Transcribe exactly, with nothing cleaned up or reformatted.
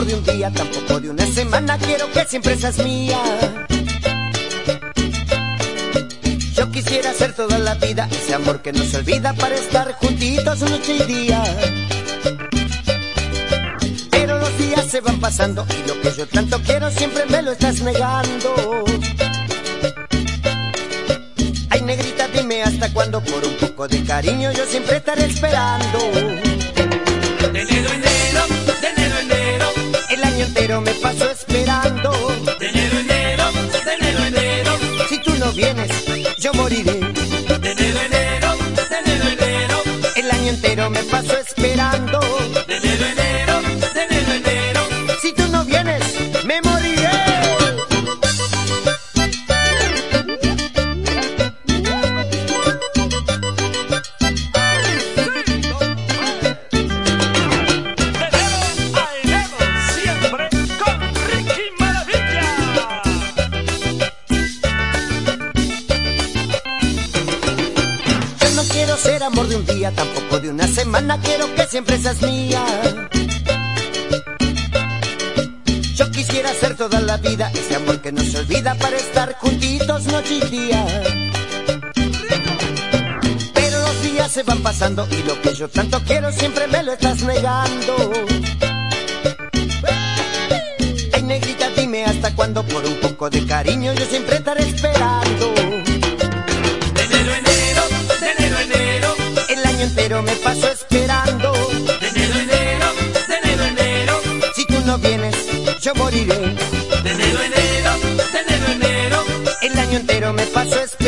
amor de un día, tampoco de una semana. Quiero que siempre seas mía. Yo quisiera ser toda la vida ese amor que no se olvida, para estar juntitos noche y día. Pero los días se van pasando y lo que yo tanto quiero siempre me lo estás negando. Ay, negrita, dime hasta cuándo, por un poco de cariño yo siempre estaré esperando. De enero a enero, de enero a enero, el año entero me paso esperando. de enero a enero, de enero a enero, Si tú no vienes, yo moriré. de enero a enero, de enero a enero, El año entero me paso esperando. de enero a enero, de enero a enero. Si tú no vienes, me moriré. Quiero ser amor de un día, tampoco de una semana. Quiero que siempre seas mía. Yo quisiera ser toda la vida ese amor que no se olvida, para estar juntitos noche y día. Pero los días se van pasando y lo que yo tanto quiero siempre me lo estás negando. Ay, negrita, dime hasta cuándo, por un poco de cariño yo siempre estaré esperando. Entero me paso esperando. De enero a enero, de enero a enero, Si tú no vienes, yo moriré. de enero a enero, de enero a enero, El año entero me paso esperando.